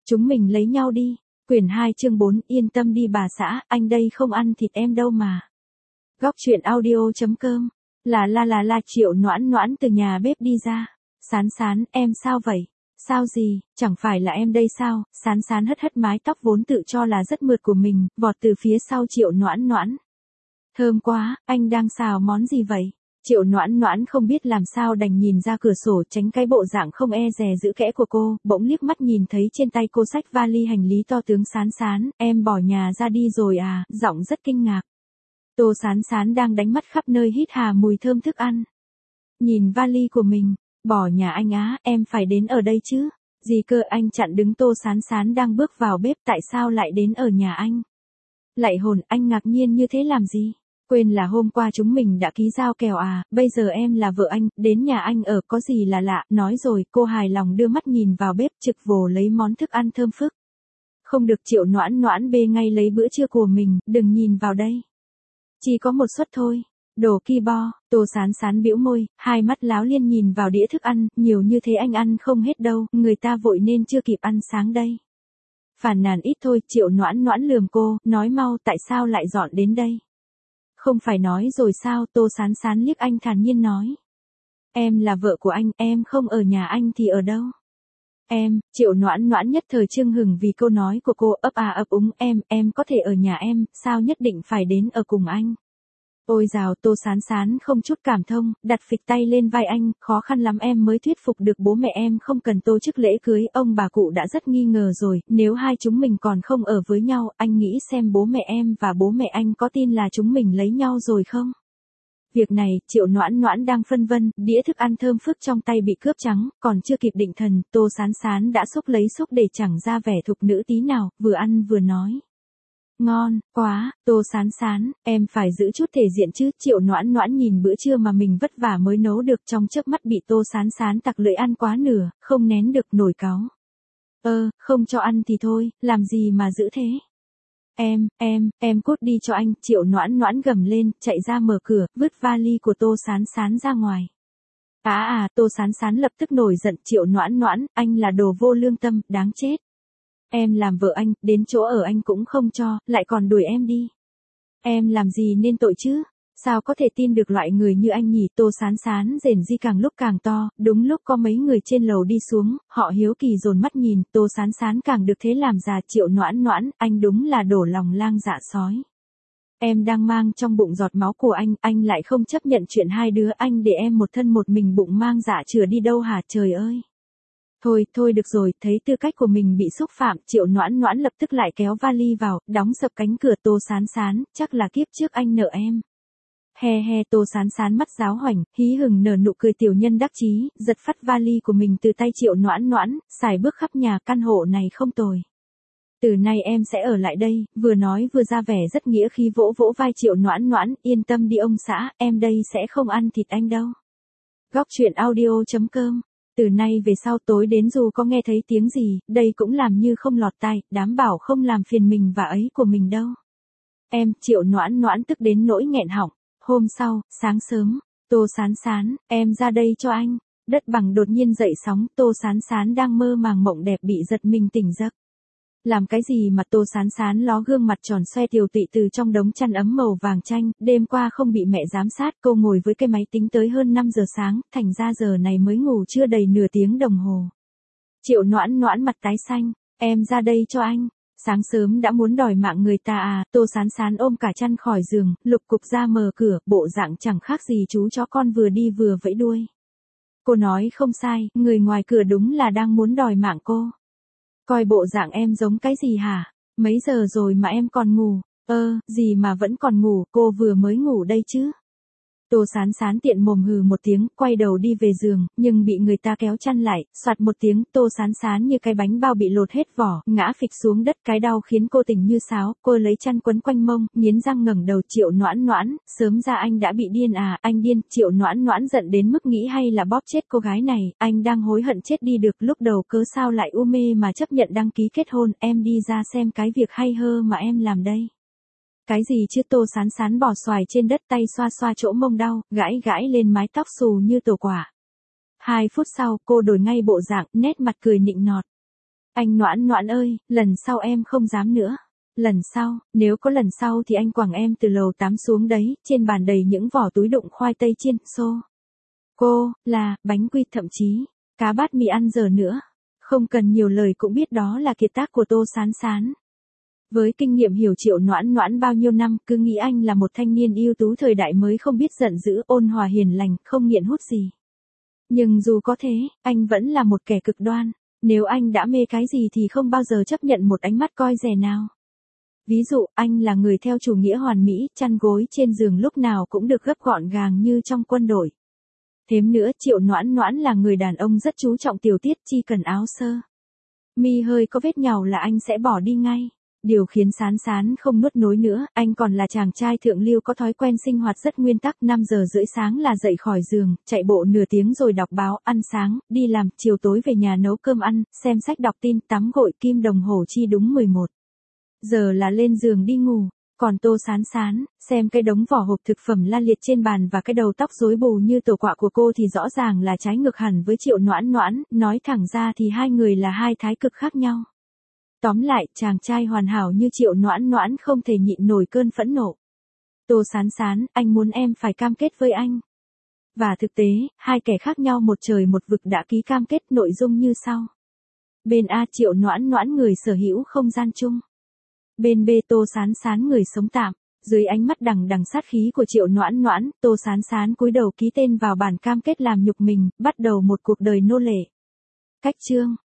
Chúng mình lấy nhau đi. Quyển 2 chương 4, yên tâm đi bà xã, anh đây không ăn thịt em đâu mà. Góc truyện audio.com. La Triệu Noãn Noãn từ nhà bếp đi ra. Sán Sán, em sao vậy? Sao gì, chẳng phải là em đây sao? Sán Sán hất hất mái tóc vốn tự cho là rất mượt của mình, vọt từ phía sau Triệu Noãn Noãn. Thơm quá, anh đang xào món gì vậy? Triệu Noãn Noãn không biết làm sao đành nhìn ra cửa sổ tránh cái bộ dạng không e dè giữ kẽ của cô, bỗng liếc mắt nhìn thấy trên tay cô xách vali hành lý to tướng. Sán Sán, em bỏ nhà ra đi rồi à? Giọng rất kinh ngạc. Tô Sán Sán đang đánh mắt khắp nơi hít hà mùi thơm thức ăn. Nhìn vali của mình, bỏ nhà anh á, em phải đến ở đây chứ. Gì cơ, anh chặn đứng Tô Sán Sán đang bước vào bếp, tại sao lại đến ở nhà anh? Lạy hồn, anh ngạc nhiên như thế làm gì? Quên là hôm qua chúng mình đã ký giao kèo à, bây giờ em là vợ anh, đến nhà anh ở có gì là lạ, nói rồi, cô hài lòng đưa mắt nhìn vào bếp trực vồ lấy món thức ăn thơm phức. Không được, Triệu Noãn Noãn bê ngay lấy bữa trưa của mình, đừng nhìn vào đây. Chỉ có một suất thôi. Đồ ki bo. Tô Sán Sán bĩu môi, hai mắt láo liên nhìn vào đĩa thức ăn, nhiều như thế anh ăn không hết đâu, người ta vội nên chưa kịp ăn sáng đây. Phàn nàn ít thôi, Triệu Noãn Noãn lườm cô, nói mau tại sao lại dọn đến đây. Không phải nói rồi sao? Tô Sán Sán liếc anh thản nhiên nói. Em là vợ của anh, em không ở nhà anh thì ở đâu? Triệu Noãn Noãn nhất thời chưng hừng vì câu nói của cô, ấp à ấp úng, em có thể ở nhà em, sao nhất định phải đến ở cùng anh? Ôi dào, Tô Sán Sán không chút cảm thông, đặt phịch tay lên vai anh, khó khăn lắm em mới thuyết phục được bố mẹ em không cần tổ chức lễ cưới, ông bà cụ đã rất nghi ngờ rồi, nếu hai chúng mình còn không ở với nhau, anh nghĩ xem bố mẹ em và bố mẹ anh có tin là chúng mình lấy nhau rồi không? Việc này, Triệu Noãn Noãn đang phân vân, đĩa thức ăn thơm phức trong tay bị cướp trắng, còn chưa kịp định thần, Tô Sán Sán đã xúc lấy xúc để chẳng ra vẻ thục nữ tí nào, vừa ăn vừa nói. Ngon, quá, Tô Sán Sán, em phải giữ chút thể diện chứ. Triệu Noãn Noãn nhìn bữa trưa mà mình vất vả mới nấu được trong chớp mắt bị Tô Sán Sán tặc lưỡi ăn quá nửa, không nén được nổi cáu. Không cho ăn thì thôi, làm gì mà giữ thế? Em cút đi cho anh. Triệu Noãn Noãn gầm lên, chạy ra mở cửa, vứt vali của Tô Sán Sán ra ngoài. Tô Sán Sán lập tức nổi giận, Triệu Noãn Noãn, anh là đồ vô lương tâm, đáng chết. Em làm vợ anh, đến chỗ ở anh cũng không cho, lại còn đuổi em đi. Em làm gì nên tội chứ? Sao có thể tin được loại người như anh nhỉ? Tô Sán Sán rền di càng lúc càng to, đúng lúc có mấy người trên lầu đi xuống, họ hiếu kỳ dồn mắt nhìn, Tô Sán Sán càng được thế làm già. Triệu Noãn Noãn, anh đúng là đổ lòng lang dạ sói. Em đang mang trong bụng giọt máu của anh lại không chấp nhận chuyện hai đứa anh để em một thân một mình bụng mang dạ chừa đi đâu hả? Trời ơi! Thôi được rồi, thấy tư cách của mình bị xúc phạm, Triệu Noãn Noãn lập tức lại kéo vali vào, đóng sập cánh cửa. Tô Sán Sán, chắc là kiếp trước anh nợ em. He, Tô Sán Sán mắt giáo hoành, hí hửng nở nụ cười tiểu nhân đắc chí, giật phắt vali của mình từ tay Triệu Noãn Noãn, xài bước khắp nhà, căn hộ này không tồi. Từ nay em sẽ ở lại đây, vừa nói vừa ra vẻ rất nghĩa khí vỗ vỗ vai Triệu Noãn Noãn, yên tâm đi ông xã, em đây sẽ không ăn thịt anh đâu. Góc truyện audio.com. Từ nay về sau tối đến dù có nghe thấy tiếng gì, đây cũng làm như không lọt tai, đảm bảo không làm phiền mình và ấy của mình đâu. Triệu Noãn Noãn tức đến nỗi nghẹn họng. Hôm sau, sáng sớm, Tô Sán Sán, em ra đây cho anh. Đất bằng đột nhiên dậy sóng, Tô Sán Sán đang mơ màng mộng đẹp bị giật mình tỉnh giấc. Làm cái gì mà Tô Sán Sán ló gương mặt tròn xoe tiều tụy từ trong đống chăn ấm màu vàng chanh, đêm qua không bị mẹ giám sát, cô ngồi với cái máy tính tới hơn 5 giờ sáng, thành ra giờ này mới ngủ chưa đầy nửa tiếng đồng hồ. Triệu Noãn Noãn mặt tái xanh, em ra đây cho anh. Sáng sớm đã muốn đòi mạng người ta à? Tô Sán Sán ôm cả chăn khỏi giường, lục cục ra mở cửa, bộ dạng chẳng khác gì chú chó con vừa đi vừa vẫy đuôi. Cô nói không sai, người ngoài cửa đúng là đang muốn đòi mạng cô. Coi bộ dạng em giống cái gì hả? Mấy giờ rồi mà em còn ngủ? Gì mà vẫn còn ngủ, cô vừa mới ngủ đây chứ. Tô Sán Sán tiện mồm hừ một tiếng, quay đầu đi về giường, nhưng bị người ta kéo chăn lại, soạt một tiếng, Tô Sán Sán như cái bánh bao bị lột hết vỏ, ngã phịch xuống đất, cái đau khiến cô tỉnh như sáo, cô lấy chăn quấn quanh mông, nghiến răng ngẩng đầu. Triệu Noãn Noãn, sớm ra anh đã bị điên à? Anh điên? Triệu Noãn Noãn giận đến mức nghĩ hay là bóp chết cô gái này, anh đang hối hận chết đi được, lúc đầu cớ sao lại u mê mà chấp nhận đăng ký kết hôn, em đi ra xem cái việc hay ho mà em làm đây. Cái gì chứ? Tô Sán Sán bò xoài trên đất, tay xoa xoa chỗ mông đau, gãi lên mái tóc xù như tổ quả. 2 phút sau, cô đổi ngay bộ dạng, nét mặt cười nịnh nọt. Anh Noãn Noãn ơi, lần sau em không dám nữa. Lần sau, nếu có lần sau thì anh quẳng em từ lầu 8 xuống đấy, trên bàn đầy những vỏ túi đựng khoai tây chiên, cô, là, bánh quy thậm chí, cá bát mì ăn giờ nữa. Không cần nhiều lời cũng biết đó là kiệt tác của Tô Sán Sán. Với kinh nghiệm hiểu Triệu Noãn Noãn bao nhiêu năm, cứ nghĩ anh là một thanh niên ưu tú thời đại mới không biết giận dữ, ôn hòa hiền lành, không nghiện hút gì. Nhưng dù có thế, anh vẫn là một kẻ cực đoan. Nếu anh đã mê cái gì thì không bao giờ chấp nhận một ánh mắt coi rẻ nào. Ví dụ, anh là người theo chủ nghĩa hoàn mỹ, chăn gối trên giường lúc nào cũng được gấp gọn gàng như trong quân đội. Thêm nữa, Triệu Noãn Noãn là người đàn ông rất chú trọng tiểu tiết, chỉ cần áo sơ mi hơi có vết nhàu là anh sẽ bỏ đi ngay. Điều khiến Sán Sán không nuốt nối nữa, anh còn là chàng trai thượng lưu có thói quen sinh hoạt rất nguyên tắc, 5 giờ rưỡi sáng là dậy khỏi giường, chạy bộ nửa tiếng rồi đọc báo, ăn sáng, đi làm, chiều tối về nhà nấu cơm ăn, xem sách đọc tin, tắm gội, kim đồng hồ chi đúng 11 giờ là lên giường đi ngủ. Còn Tô Sán Sán, xem cái đống vỏ hộp thực phẩm la liệt trên bàn và cái đầu tóc rối bù như tổ quạ của cô thì rõ ràng là trái ngược hẳn với Triệu Noãn Noãn, nói thẳng ra thì hai người là hai thái cực khác nhau. Tóm lại, chàng trai hoàn hảo như Triệu Noãn Noãn không thể nhịn nổi cơn phẫn nộ. Tô Sán Sán, anh muốn em phải cam kết với anh. Và thực tế, hai kẻ khác nhau một trời một vực đã ký cam kết, nội dung như sau. Bên A, Triệu Noãn Noãn người sở hữu không gian chung. Bên B, Tô Sán Sán người sống tạm. Dưới ánh mắt đằng đằng sát khí của Triệu Noãn Noãn, Tô Sán Sán cúi đầu ký tên vào bản cam kết làm nhục mình, bắt đầu một cuộc đời nô lệ. Cách chương